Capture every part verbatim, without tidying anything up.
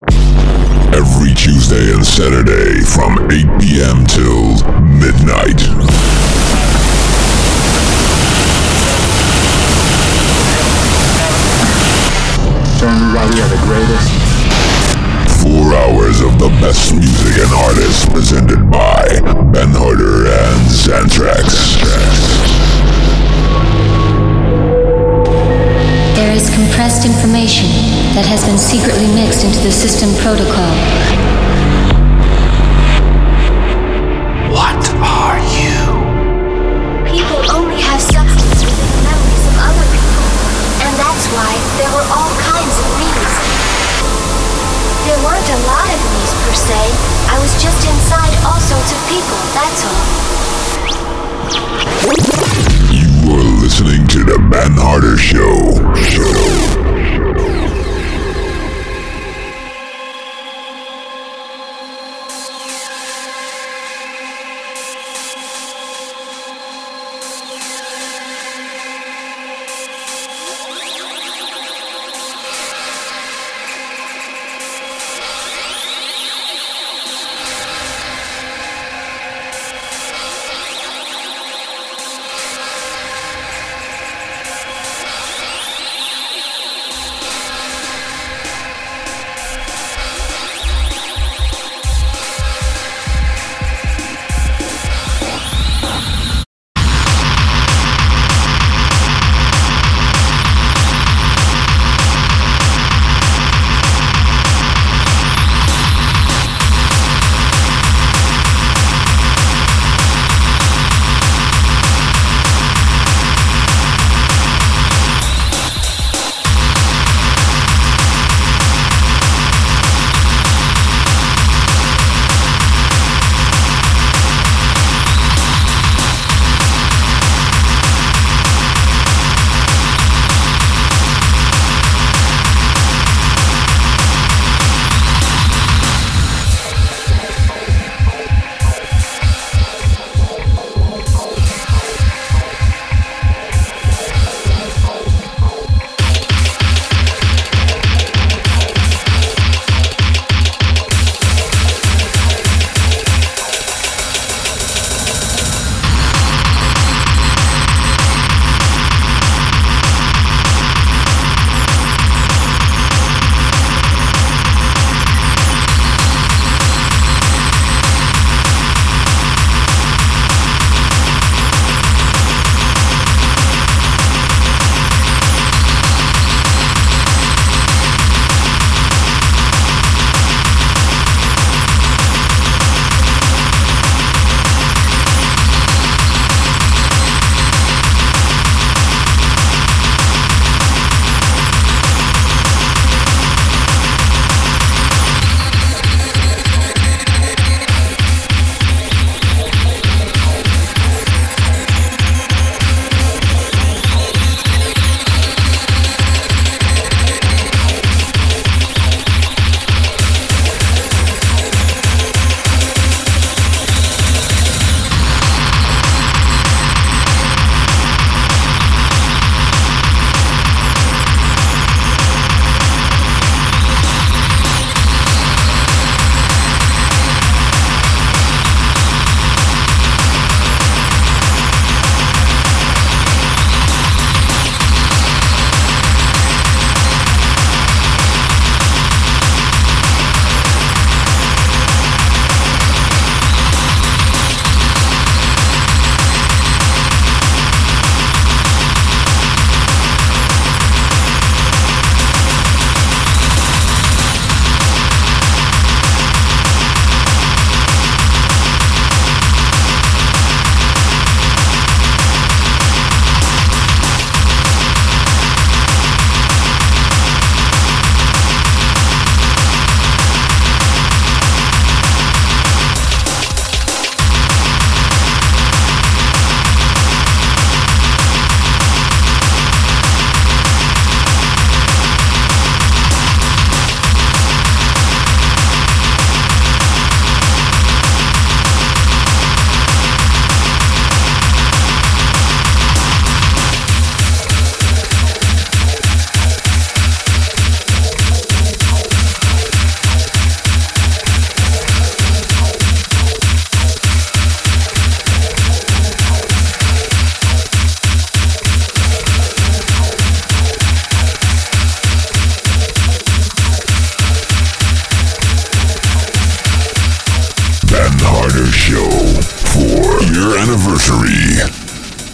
Every Tuesday and Saturday from eight p.m. till midnight. So everybody are the greatest. Four hours of the best music and artists presented by Ben Harder and Xantrax. There is compressed information that has been secretly mixed into the system protocol. What are you? People only have substance within the memories of other people, and that's why there were all kinds of me's. There weren't a lot of me's per se. I was just inside all sorts of people, that's all. You are listening to the Ben Harder Show. Show.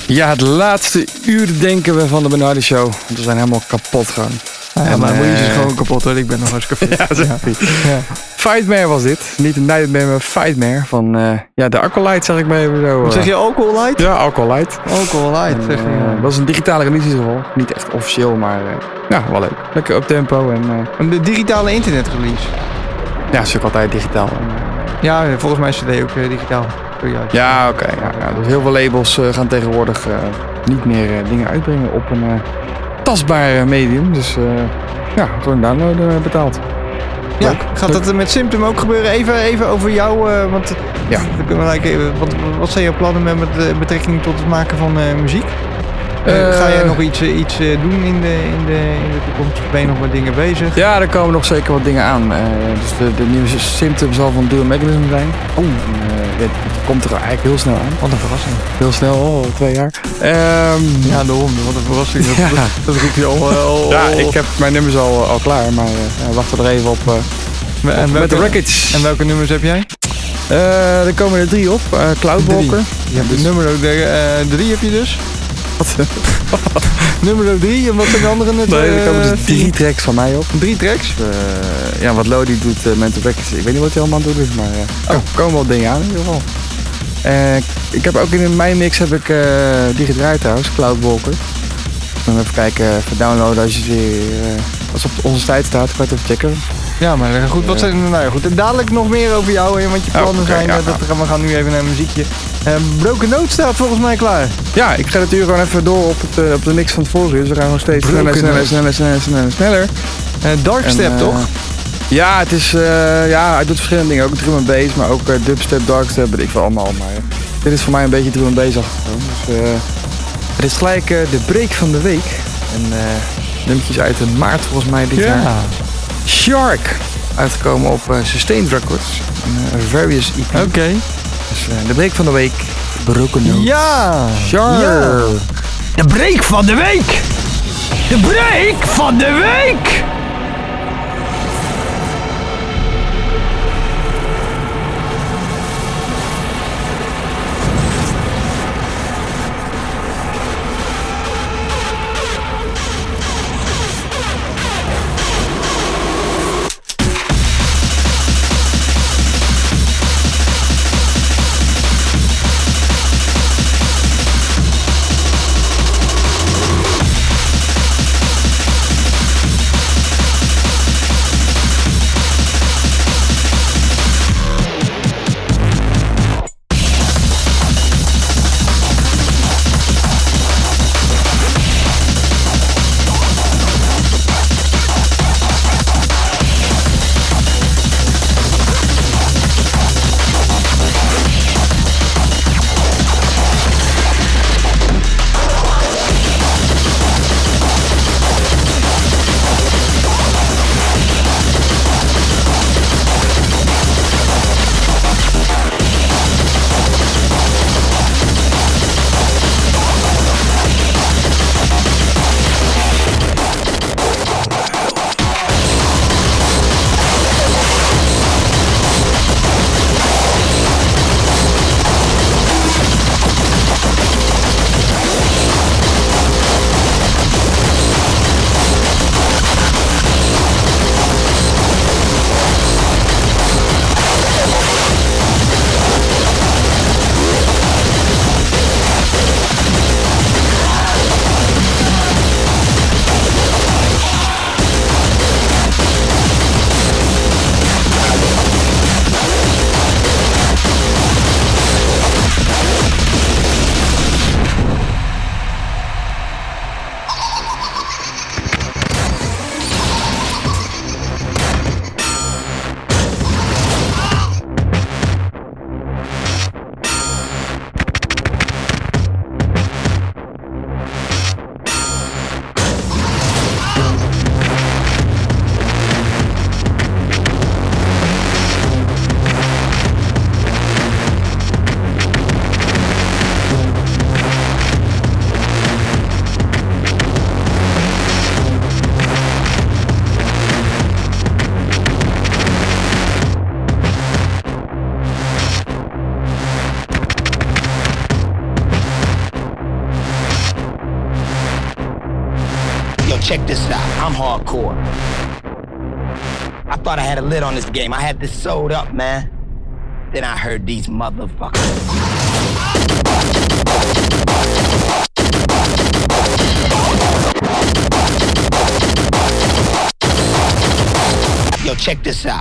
Ja, het laatste uur denken we van de Ben Hardy Show. Want we zijn helemaal kapot gewoon. Ja, en, maar Louise is uh, gewoon kapot hoor. Ik ben nog hartstikke fit. Ja, ja. Ja. Fightmare was dit. Niet een Nightmare, maar Fightmare. Van uh, ja, de Acolyte zeg ik maar even zo. Uh. Zeg je Alcohol Light? Ja, Acolyte. Alcohol Light, zeg je. Uh, dat is een digitale release in ieder geval. Niet echt officieel, maar uh, ja, wel leuk. Lekker up tempo. En, uh, De digitale internet release. ja, is ook altijd digitaal. En, uh, ja, volgens mij is C D ook uh, digitaal. Ja, oké. Okay, ja, ja. Dus heel veel labels uh, gaan tegenwoordig uh, niet meer uh, dingen uitbrengen op een uh, tastbaar medium. Dus uh, ja, gewoon downloaden uh, betaald. Ja, leuk. gaat leuk. Dat met Symptom ook gebeuren? Even, even over jou, uh, want ja. dan kunnen we like, even, wat, wat zijn jouw plannen met, met betrekking tot het maken van uh, muziek? Uh, uh, ga jij nog iets, uh, iets uh, doen in de, in, de, in de toekomst? Ben je nog met dingen bezig? Ja, er komen nog zeker wat dingen aan. Uh, dus de, de nieuwe Symptom zal van Dual Mechanism zijn. Oh. Uh, dit komt er eigenlijk heel snel aan. Wat een verrassing. Heel snel, al oh, twee jaar. Um, ja, daarom. Wat een verrassing. Dat, ja. dat, dat roep je al, al... Ja, ik heb mijn nummers al, al klaar, maar uh, wachten er even op, uh, en op welke, met de records. En welke nummers heb jij? Uh, er komen er drie op. Uh, Cloudwalker. Je hebt dus nummer uh, drie heb je dus. Wat? nummer drie en wat zijn de andere net? Nee, er komen dus drie tracks van mij op. Drie tracks? Uh, ja, wat Lodi doet uh, met de records. Ik weet niet wat hij allemaal doet, maar uh, oh. komen wel dingen aan in ieder geval. Uh, ik heb ook in mijn mix heb ik uh, die gedraaid trouwens, Cloudwalker. Dan even kijken, even downloaden als je die, uh, als op onze site staat, kan je het even checken. Ja, maar goed, wat zijn, nou ja, goed. En dadelijk nog meer over jou en wat je plannen oh, okay, zijn. Ja, dat, ja. We gaan nu even naar een muziekje. Uh, Broken Note staat volgens mij klaar. Ja, ik ga het uur gewoon even door op, het, uh, op de mix van het vorige uur. Dus we gaan nog steeds sneller, sneller, sneller, sneller, sneller, sneller. Uh, Darkstep, uh, toch? Ja, het is, uh, ja, hij doet verschillende dingen. Ook drum and bass, maar ook uh, dubstep, darkstep, weet ik wel allemaal. Maar uh, dit is voor mij een beetje drum and bass achtergrond. Dus uh, het is gelijk uh, de break van de week. En uh, nummertjes uit de maart volgens mij dit ja. jaar. Shark. Uitgekomen op uh, Sustained Records. Een uh, Various E P. Oké. Okay. Dus uh, de break van de week. Broken Note. Ja! Shark. Ja. De break van de week! De break van de week! I'm hardcore. I thought I had a lid on this game. I had this sewed up, man. Then I heard these motherfuckers. Yo, check this out.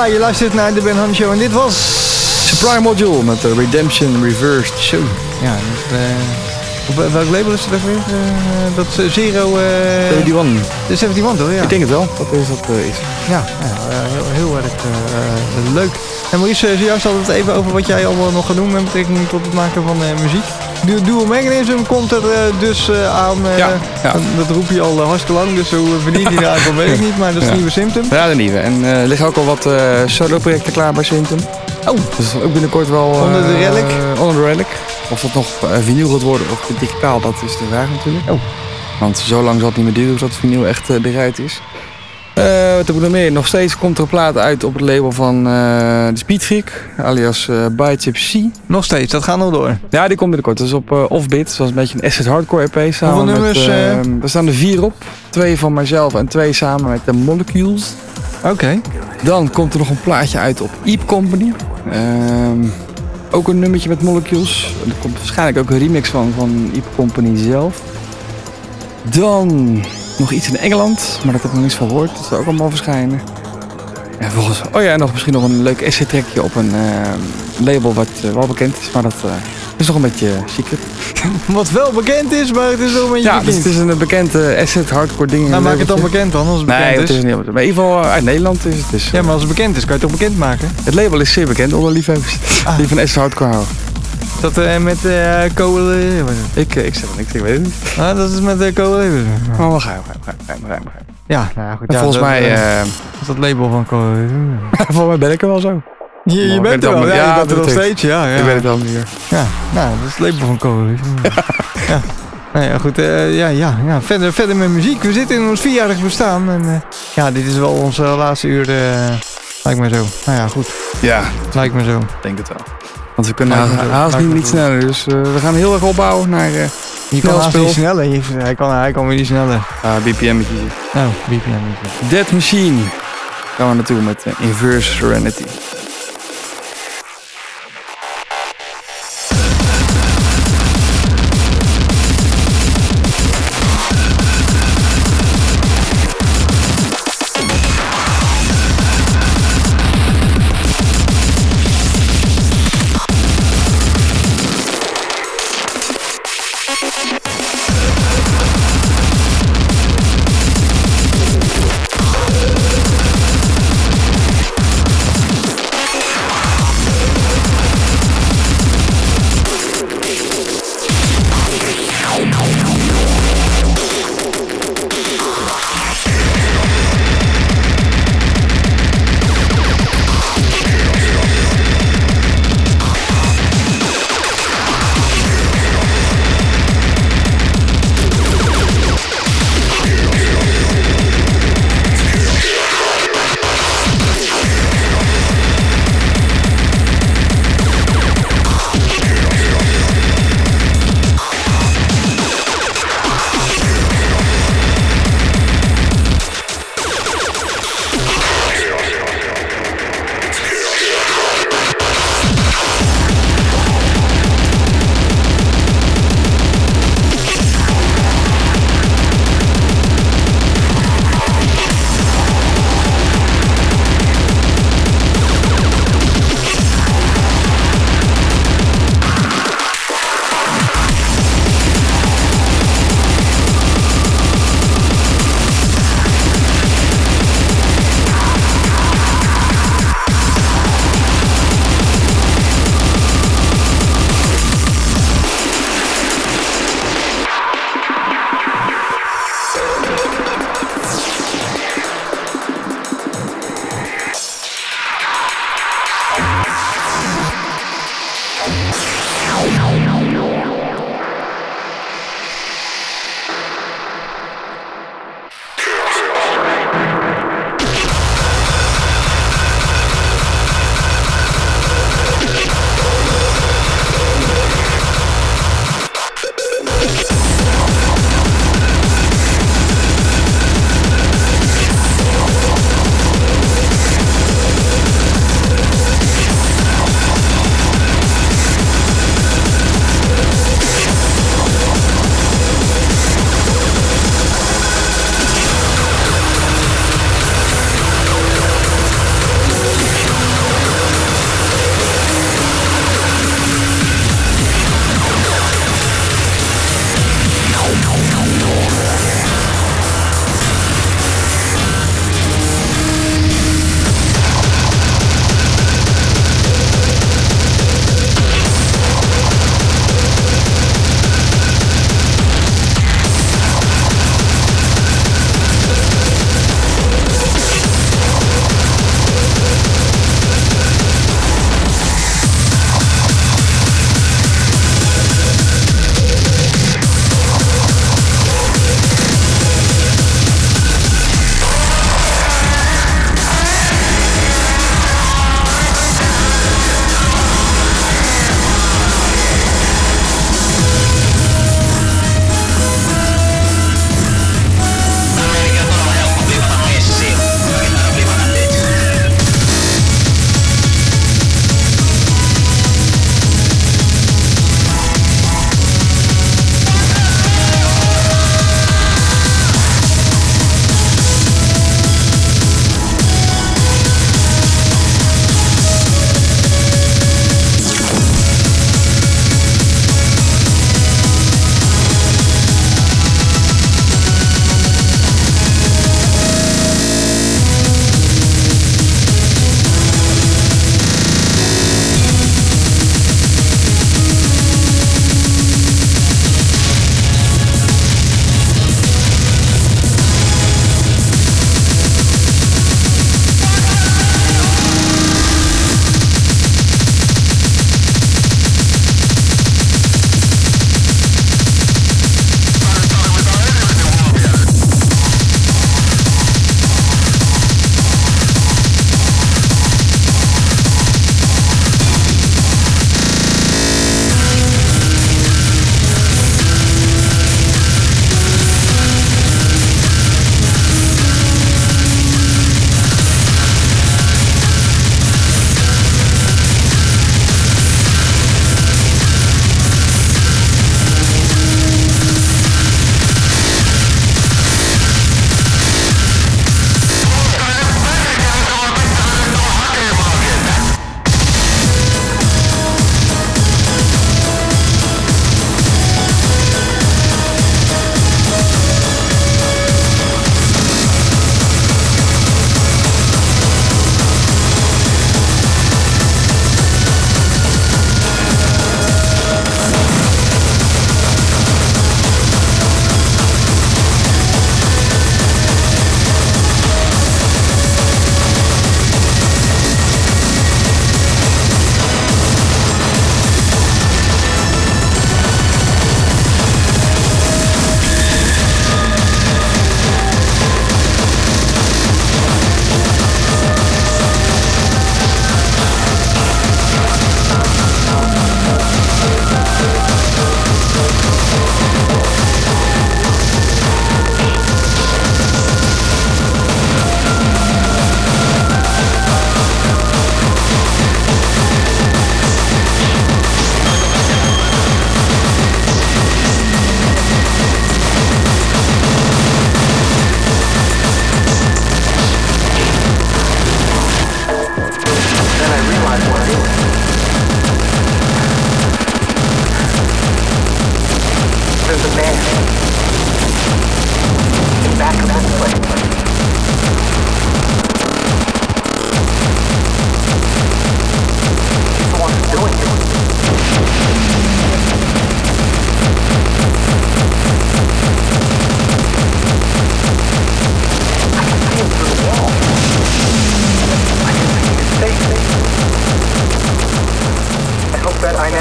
Ja, je luistert naar de Ben Honey Show en dit was... Supreme Module met de Redemption Reversed Show. Ja, dat, uh, op welk label is het ook weer? Uh, dat is Zero... Uh, eenenzeventig. De eenenzeventig toch? Ja. Ik denk het wel, dat is dat uh, is. Ja, ja heel, heel erg uh, uh, leuk. En Maurice, uh, zojuist had het even over wat jij allemaal nog gaat doen met betrekking tot het maken van uh, muziek. Du Dual Mechanism komt er uh, dus uh, aan. Uh, ja, ja. Dat roep je al uh, hartstikke lang, dus hoe verdient hij daar eigenlijk al weet ik niet, maar dat is ja. nieuwe Symptom. Ja, de nieuwe. En er uh, liggen ook al wat uh, solo-projecten klaar bij Symptom. Oh, dus ook binnenkort wel... Uh, onder de relic? Uh, onder de relic. Of dat nog uh, vinyl gaat worden of digitaal, dat is de vraag natuurlijk. Oh. Want zo lang zal het niet meer duren zodat vinyl echt uh, eruit is. Uh, wat heb ik nog meer? Nog steeds komt er een plaat uit op het label van uh, de Speedfreak, alias uh, Bicep C. Nog steeds, dat gaat nog door? Ja, die komt binnenkort. Dat is op uh, Offbeat, zoals een beetje een acid hardcore E P. Hoeveel nummers? Met, uh, uh... er staan er vier op. Twee van mijzelf en twee samen met de Molecules. Oké. Okay. Dan komt er nog een plaatje uit op Eep Company. Uh, ook een nummertje met Molecules. Er komt waarschijnlijk ook een remix van, van Eep Company zelf. Dan... nog iets in Engeland, maar dat heb ik nog niets van gehoord. Dat zal ook allemaal verschijnen. En volgens, oh ja, nog misschien nog een leuk essay-trekje op een uh, label wat uh, wel bekend is. Maar dat uh, is nog een beetje secret. Wat wel bekend is, maar het is nog een beetje ja, bekend. Ja, dus het is een bekende asset hardcore ding. Nou, maak het dan bekend dan, als het bekend nee, is. Nee, het is niet. Maar in ieder geval uit Nederland is het dus. Ja, maar als het bekend is, kan je het toch bekend maken? Het label is zeer bekend onder liefhebbers ah. die van asset hardcore houden. Dat uh, met uh, Cole... Uh, ik, uh, ik zeg niks, ik weet het niet. Ah, dat is met uh, Cole... Oh, we gaan, we gaan, we gaan, we gaan. Ja, nou ja, goed. Ja, volgens dat, mij... Uh, is dat label van Cole... volgens mij ben ik er wel zo. Je, je oh, bent er wel, ja, ja, je bent er nog steeds, ja, ja. Ik ben het wel meer. Ja, nou, dat is het label van Cole. ja. Nou ja, goed, uh, ja, ja, ja. Verder, verder met muziek. We zitten in ons vierjarig bestaan en uh, ja, dit is wel onze laatste uur, uh, lijkt me zo. Nou ja, goed. Ja. Lijkt me zo. Ik denk het wel. Want we kunnen haast, haast niet, niet sneller, dus uh, we gaan heel erg opbouwen naar uh, je kan haast niet sneller, hij kan, hij kan weer niet sneller. Ah, B P M kiezen. Oh, B P M. Dead Machine gaan we naartoe met uh, Inverse Serenity.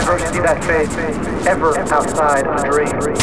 never see that face ever outside a dream.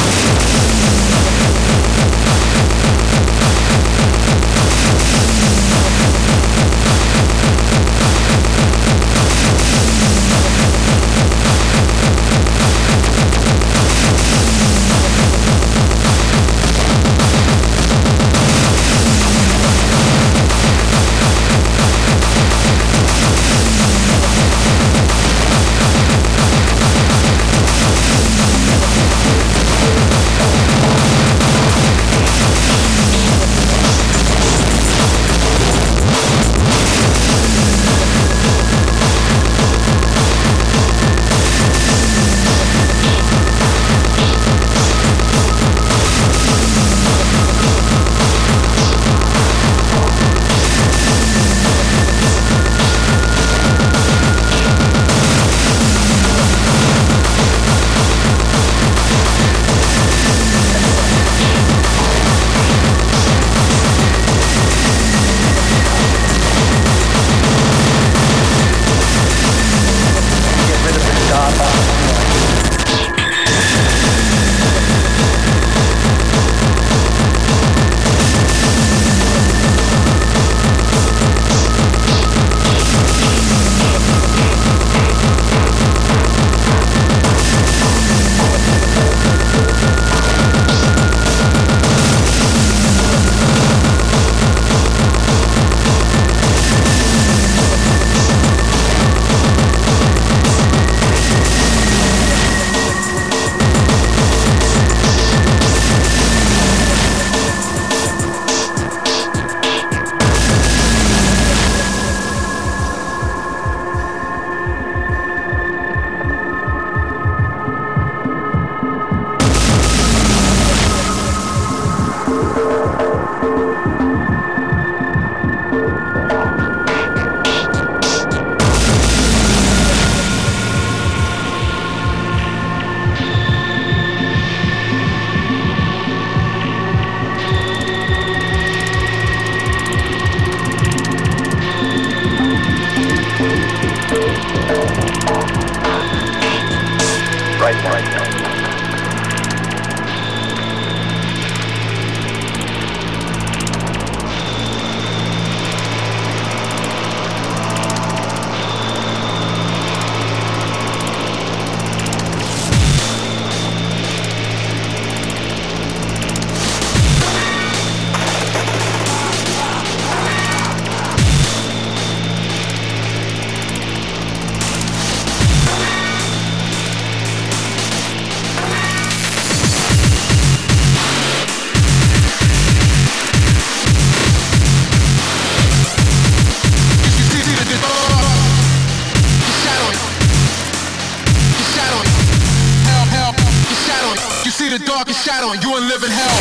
shadow and you in living hell.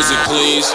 music, please.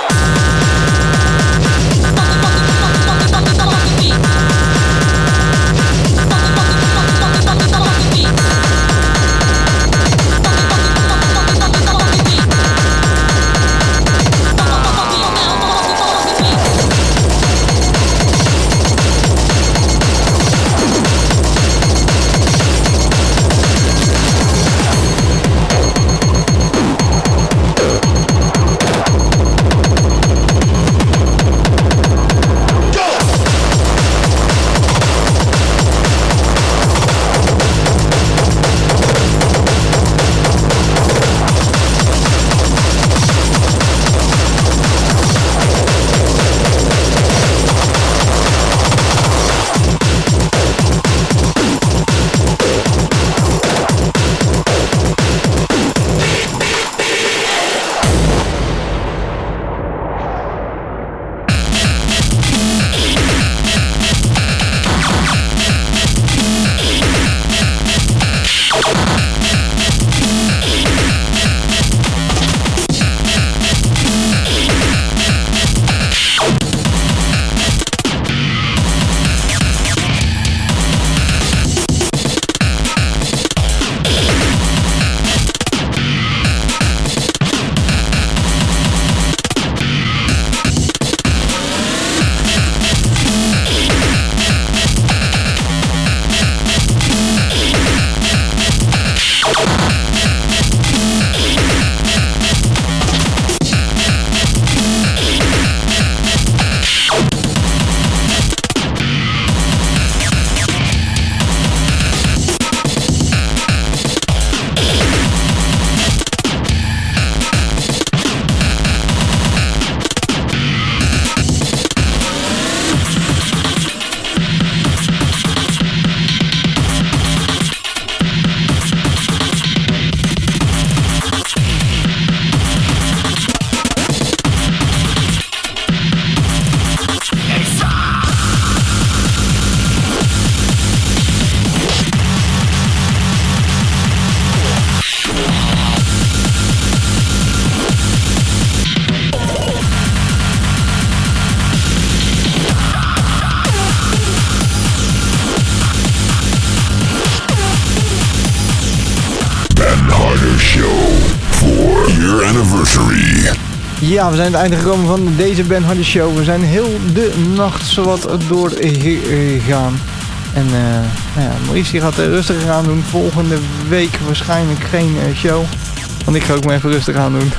Ja, we zijn aan het einde gekomen van deze Ben Hardy Show. We zijn heel de nacht zowat doorgegaan. En uh, nou ja, Maurice die gaat uh, rustig aan doen. Volgende week waarschijnlijk geen uh, show. Want ik ga ook maar even rustig aan doen.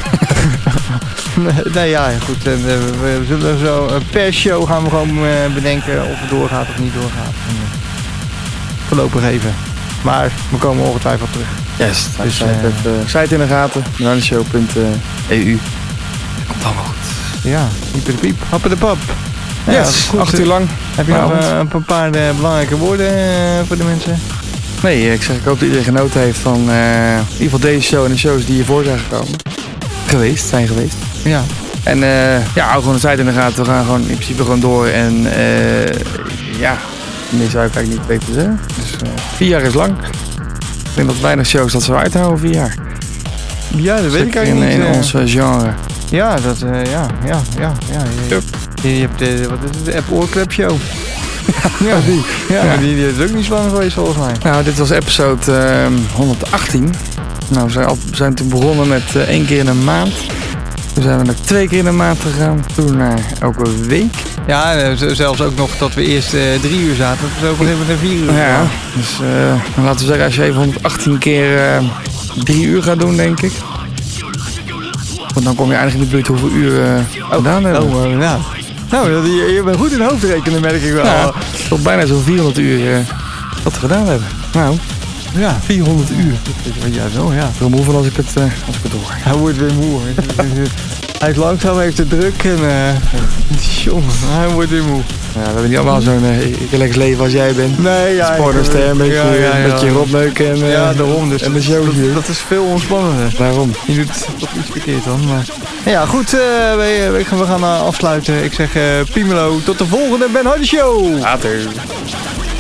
Nou ja, goed. En, uh, we zullen zo uh, per show gaan we gewoon uh, bedenken of het doorgaat of niet doorgaat. En, uh, voorlopig even. Maar we komen ongetwijfeld terug. Yes, dus uh, uh, site in de gaten. ben hardy show punt e u. Komt allemaal goed. Ja, pieper de piep, happen de pap. Ja, yes, goed. Acht uur lang. Heb je nog uh, een paar uh, belangrijke woorden uh, voor de mensen? Nee, ik zeg, ik hoop dat iedereen genoten heeft van uh, in ieder geval deze show en de shows die hiervoor zijn gekomen. Geweest, zijn geweest. Ja. En uh, ja, hou gewoon de site in de gaten. We gaan gewoon in principe gewoon door. En uh, ja, meer zou ik eigenlijk niet weten zeggen. Dus uh, vier jaar is lang. Ik denk dat weinig shows dat zo uithouden, vier jaar. Ja, dat weet ik eigenlijk in, niet. In uh, ons uh, genre. Ja, dat, uh, ja, ja, ja, ja. Je, yep. je, je hebt de, wat is het, de App Oorklep Show. Ja, die. Ja, ja. Die, die is ook niet zo lang geweest volgens mij. Nou, dit was episode uh, honderdachttien. Nou, we zijn, al, we zijn toen begonnen met uh, één keer in een maand. Toen zijn we naar twee keer in een maand gegaan. Toen naar elke week. Ja, zelfs ook nog dat we eerst uh, drie uur zaten. Dat we zo op een gegeven moment naar vier uur. Ja, dus uh, laten we zeggen als je even honderdachttien keer uh, drie uur gaat doen, denk ik. Want dan kom je eigenlijk in de buurt hoeveel uur uh, oh, gedaan hebben. Oh, uh, ja. Nou, je, je bent goed in de hoofd rekenen, merk ik wel. Ja, tot bijna zo'n vierhonderd uur uh, wat we gedaan hebben. Nou, ja, vierhonderd uur. Ja, zo, ja. Ik word moe van als ik het, uh, als ik het hoor. Hij wordt weer moe. Hij is langzaam, heeft het druk en uh, jongen, hij wordt weer moe. Ja, we hebben niet allemaal zo'n uh, lekker leven als jij bent. Nee, ja. Sporterster, een beetje, ja, ja, ja. Met je rotneuken en, uh, ja, daarom dus. En de show. Dat, dat is veel ontspannender. Daarom. Je doet toch iets verkeerd dan. Maar... Ja, goed, uh, we, we gaan uh, afsluiten. Ik zeg uh, Piemelo, tot de volgende Ben Hardy Show. Later.